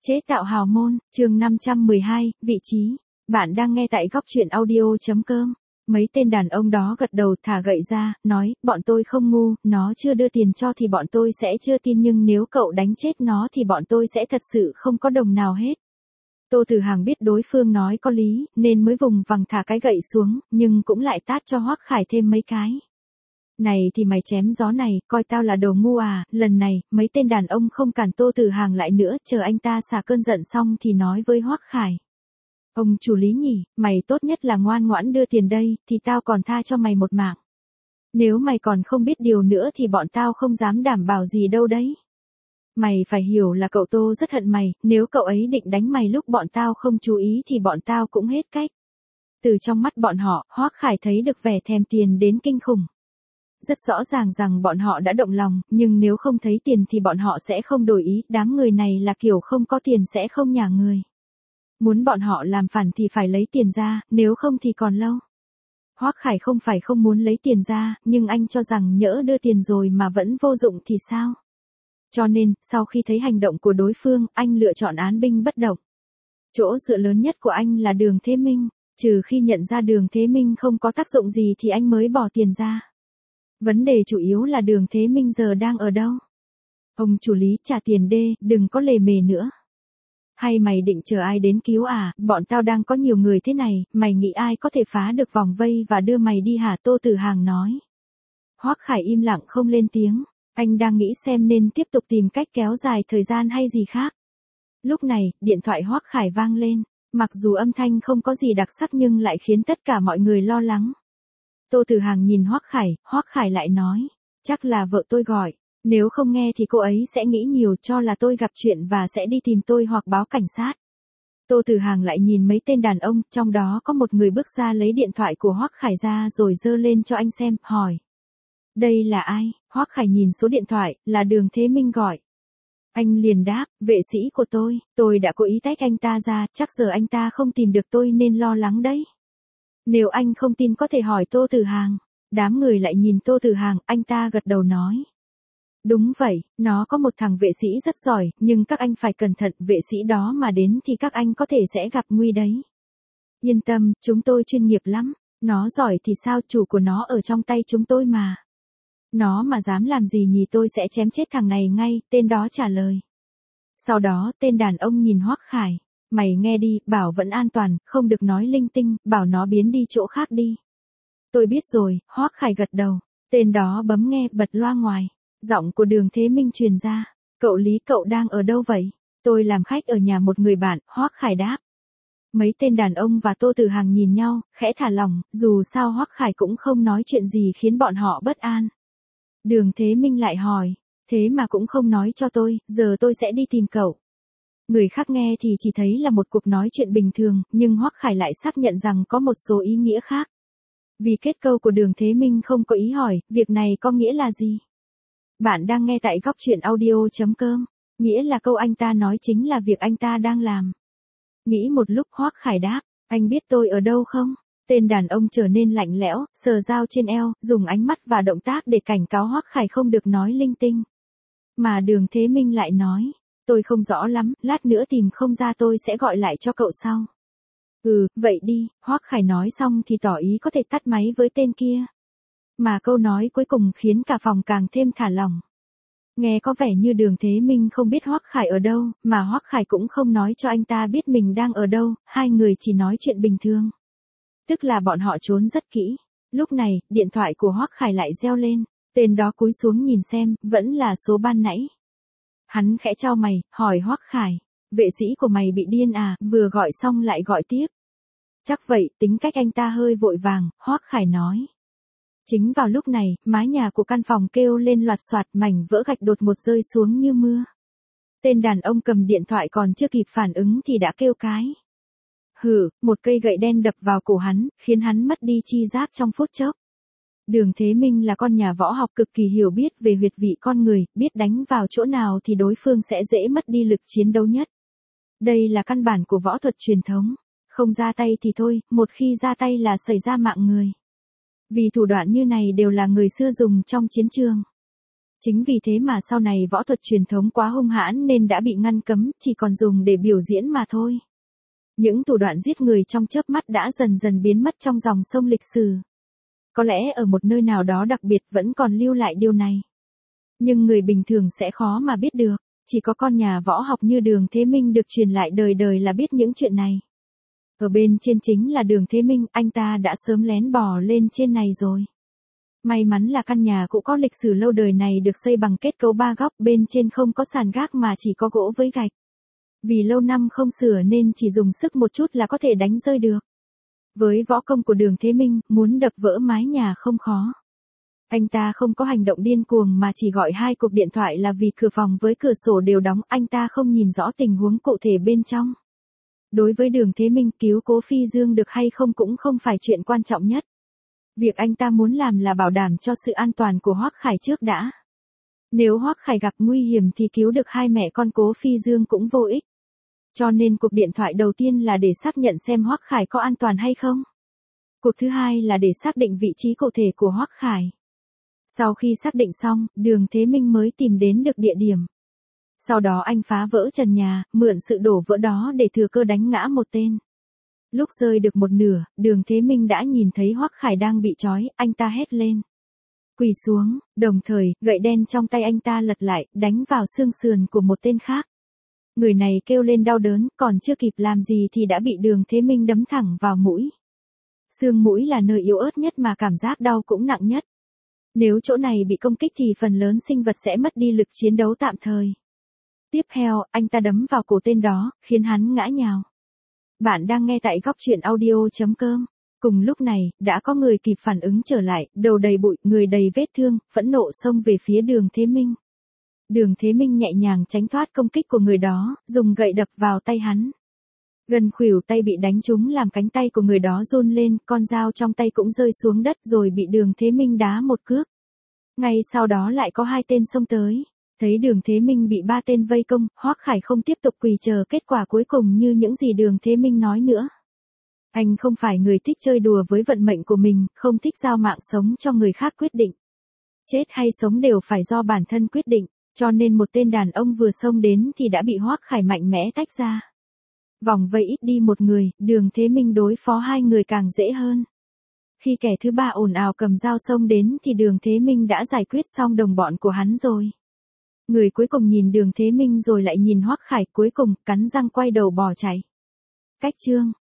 Chế tạo hào môn, chương 512, vị trí. Bạn đang nghe tại góc truyện audio.com. Mấy tên đàn ông đó gật đầu thả gậy ra, nói, bọn tôi không ngu, nó chưa đưa tiền cho thì bọn tôi sẽ chưa tin, nhưng nếu cậu đánh chết nó thì bọn tôi sẽ thật sự không có đồng nào hết. Tô Tử Hàng biết đối phương nói có lý, nên mới vùng vằng thả cái gậy xuống, nhưng cũng lại tát cho Hoắc Khải thêm mấy cái. Này thì mày chém gió này, coi tao là đồ ngu à, lần này, mấy tên đàn ông không cản Tô Tử Hàng lại nữa, chờ anh ta xả cơn giận xong thì nói với Hoắc Khải. Ông chủ Lý nhỉ, mày tốt nhất là ngoan ngoãn đưa tiền đây, thì tao còn tha cho mày một mạng. Nếu mày còn không biết điều nữa thì bọn tao không dám đảm bảo gì đâu đấy. Mày phải hiểu là cậu Tô rất hận mày, nếu cậu ấy định đánh mày lúc bọn tao không chú ý thì bọn tao cũng hết cách. Từ trong mắt bọn họ, Hoắc Khải thấy được vẻ thèm tiền đến kinh khủng. Rất rõ ràng rằng bọn họ đã động lòng, nhưng nếu không thấy tiền thì bọn họ sẽ không đổi ý, đám người này là kiểu không có tiền sẽ không nhả người. Muốn bọn họ làm phản thì phải lấy tiền ra, nếu không thì còn lâu. Hoắc Khải không phải không muốn lấy tiền ra, nhưng anh cho rằng nhỡ đưa tiền rồi mà vẫn vô dụng thì sao? Cho nên, sau khi thấy hành động của đối phương, anh lựa chọn án binh bất động. Chỗ dựa lớn nhất của anh là Đường Thế Minh, trừ khi nhận ra Đường Thế Minh không có tác dụng gì thì anh mới bỏ tiền ra. Vấn đề chủ yếu là Đường Thế Minh giờ đang ở đâu? Ông chủ Lý trả tiền đê, đừng có lề mề nữa. Hay mày định chờ ai đến cứu à, bọn tao đang có nhiều người thế này, mày nghĩ ai có thể phá được vòng vây và đưa mày đi hả? Tô Tử Hàng nói. Hoắc Khải im lặng không lên tiếng, anh đang nghĩ xem nên tiếp tục tìm cách kéo dài thời gian hay gì khác. Lúc này, điện thoại Hoắc Khải vang lên, mặc dù âm thanh không có gì đặc sắc nhưng lại khiến tất cả mọi người lo lắng. Tô Tử Hàng nhìn Hoắc Khải lại nói, chắc là vợ tôi gọi, nếu không nghe thì cô ấy sẽ nghĩ nhiều cho là tôi gặp chuyện và sẽ đi tìm tôi hoặc báo cảnh sát. Tô Tử Hàng lại nhìn mấy tên đàn ông, trong đó có một người bước ra lấy điện thoại của Hoắc Khải ra rồi giơ lên cho anh xem, hỏi. Đây là ai? Hoắc Khải nhìn số điện thoại, là Đường Thế Minh gọi. Anh liền đáp, vệ sĩ của tôi đã cố ý tách anh ta ra, chắc giờ anh ta không tìm được tôi nên lo lắng đấy. Nếu anh không tin có thể hỏi Tô Tử Hàng. Đám người lại nhìn Tô Tử Hàng, anh ta gật đầu nói. Đúng vậy, nó có một thằng vệ sĩ rất giỏi, nhưng các anh phải cẩn thận, vệ sĩ đó mà đến thì các anh có thể sẽ gặp nguy đấy. Yên tâm, chúng tôi chuyên nghiệp lắm, nó giỏi thì sao, chủ của nó ở trong tay chúng tôi mà. Nó mà dám làm gì nhỉ, tôi sẽ chém chết thằng này ngay, tên đó trả lời. Sau đó, tên đàn ông nhìn Hoắc Khải. Mày nghe đi, bảo vẫn an toàn, không được nói linh tinh, bảo nó biến đi chỗ khác đi. Tôi biết rồi, Hoắc Khải gật đầu. Tên đó bấm nghe, bật loa ngoài. Giọng của Đường Thế Minh truyền ra. Cậu Lý, cậu đang ở đâu vậy? Tôi làm khách ở nhà một người bạn, Hoắc Khải đáp. Mấy tên đàn ông và Tô Tử Hàng nhìn nhau, khẽ thả lỏng, dù sao Hoắc Khải cũng không nói chuyện gì khiến bọn họ bất an. Đường Thế Minh lại hỏi, thế mà cũng không nói cho tôi, giờ tôi sẽ đi tìm cậu. Người khác nghe thì chỉ thấy là một cuộc nói chuyện bình thường, nhưng Hoắc Khải lại xác nhận rằng có một số ý nghĩa khác. Vì kết câu của Đường Thế Minh không có ý hỏi, việc này có nghĩa là gì? Bạn đang nghe tại góc truyện audio.com, nghĩa là câu anh ta nói chính là việc anh ta đang làm. Nghĩ một lúc Hoắc Khải đáp, anh biết tôi ở đâu không? Tên đàn ông trở nên lạnh lẽo, sờ dao trên eo, dùng ánh mắt và động tác để cảnh cáo Hoắc Khải không được nói linh tinh. Mà Đường Thế Minh lại nói. Tôi không rõ lắm, lát nữa tìm không ra tôi sẽ gọi lại cho cậu sau. Vậy đi, Hoắc Khải nói xong thì tỏ ý có thể tắt máy với tên kia. Mà câu nói cuối cùng khiến cả phòng càng thêm thả lỏng. Nghe có vẻ như Đường Thế Minh không biết Hoắc Khải ở đâu, mà Hoắc Khải cũng không nói cho anh ta biết mình đang ở đâu, hai người chỉ nói chuyện bình thường. Tức là bọn họ trốn rất kỹ. Lúc này, điện thoại của Hoắc Khải lại reo lên, tên đó cúi xuống nhìn xem, vẫn là số ban nãy. Hắn khẽ chau mày, hỏi Hoắc Khải, vệ sĩ của mày bị điên à, vừa gọi xong lại gọi tiếp. Chắc vậy, tính cách anh ta hơi vội vàng, Hoắc Khải nói. Chính vào lúc này, mái nhà của căn phòng kêu lên loạt soạt, mảnh vỡ gạch đột ngột rơi xuống như mưa. Tên đàn ông cầm điện thoại còn chưa kịp phản ứng thì đã kêu cái. Một cây gậy đen đập vào cổ hắn, khiến hắn mất đi chi giác trong phút chốc. Đường Thế Minh là con nhà võ học cực kỳ hiểu biết về huyệt vị con người, biết đánh vào chỗ nào thì đối phương sẽ dễ mất đi lực chiến đấu nhất. Đây là căn bản của võ thuật truyền thống. Không ra tay thì thôi, một khi ra tay là xảy ra mạng người. Vì thủ đoạn như này đều là người xưa dùng trong chiến trường. Chính vì thế mà sau này võ thuật truyền thống quá hung hãn nên đã bị ngăn cấm, chỉ còn dùng để biểu diễn mà thôi. Những thủ đoạn giết người trong chớp mắt đã dần dần biến mất trong dòng sông lịch sử. Có lẽ ở một nơi nào đó đặc biệt vẫn còn lưu lại điều này. Nhưng người bình thường sẽ khó mà biết được, chỉ có con nhà võ học như Đường Thế Minh được truyền lại đời đời là biết những chuyện này. Ở bên trên chính là Đường Thế Minh, anh ta đã sớm lén bò lên trên này rồi. May mắn là căn nhà cũ có lịch sử lâu đời này được xây bằng kết cấu 3 góc, bên trên không có sàn gác mà chỉ có gỗ với gạch. Vì lâu năm không sửa nên chỉ dùng sức một chút là có thể đánh rơi được. Với võ công của Đường Thế Minh, muốn đập vỡ mái nhà không khó. Anh ta không có hành động điên cuồng mà chỉ gọi 2 cuộc điện thoại là vì cửa phòng với cửa sổ đều đóng, anh ta không nhìn rõ tình huống cụ thể bên trong. Đối với Đường Thế Minh, cứu Cố Phi Dương được hay không cũng không phải chuyện quan trọng nhất. Việc anh ta muốn làm là bảo đảm cho sự an toàn của Hoắc Khải trước đã. Nếu Hoắc Khải gặp nguy hiểm thì cứu được 2 mẹ con Cố Phi Dương cũng vô ích. Cho nên cuộc điện thoại đầu tiên là để xác nhận xem Hoắc Khải có an toàn hay không. Cuộc thứ hai là để xác định vị trí cụ thể của Hoắc Khải. Sau khi xác định xong, Đường Thế Minh mới tìm đến được địa điểm. Sau đó anh phá vỡ trần nhà, mượn sự đổ vỡ đó để thừa cơ đánh ngã một tên. Lúc rơi được một nửa, Đường Thế Minh đã nhìn thấy Hoắc Khải đang bị trói, anh ta hét lên. Quỳ xuống, đồng thời, gậy đen trong tay anh ta lật lại, đánh vào xương sườn của một tên khác. Người này kêu lên đau đớn, còn chưa kịp làm gì thì đã bị Đường Thế Minh đấm thẳng vào mũi. Xương mũi là nơi yếu ớt nhất mà cảm giác đau cũng nặng nhất. Nếu chỗ này bị công kích thì phần lớn sinh vật sẽ mất đi lực chiến đấu tạm thời. Tiếp theo, anh ta đấm vào cổ tên đó, khiến hắn ngã nhào. Bạn đang nghe tại góc truyện audio.com. Cùng lúc này, đã có người kịp phản ứng trở lại, đầu đầy bụi, người đầy vết thương, phẫn nộ xông về phía Đường Thế Minh. Đường Thế Minh nhẹ nhàng tránh thoát công kích của người đó, dùng gậy đập vào tay hắn. Gần khuỷu tay bị đánh trúng làm cánh tay của người đó run lên, con dao trong tay cũng rơi xuống đất rồi bị Đường Thế Minh đá một cước. Ngay sau đó lại có 2 tên xông tới. Thấy Đường Thế Minh bị 3 tên vây công, Hoắc Khải không tiếp tục quỳ chờ kết quả cuối cùng như những gì Đường Thế Minh nói nữa. Anh không phải người thích chơi đùa với vận mệnh của mình, không thích giao mạng sống cho người khác quyết định. Chết hay sống đều phải do bản thân quyết định, cho nên một tên đàn ông vừa xông đến thì đã bị Hoắc Khải mạnh mẽ tách ra. Vòng vây ít đi một người, Đường Thế Minh đối phó 2 người càng dễ hơn. Khi kẻ thứ 3 ồn ào cầm dao xông đến thì Đường Thế Minh đã giải quyết xong đồng bọn của hắn rồi. Người cuối cùng nhìn Đường Thế Minh rồi lại nhìn Hoắc Khải, cuối cùng cắn răng quay đầu bỏ chạy. Cách chương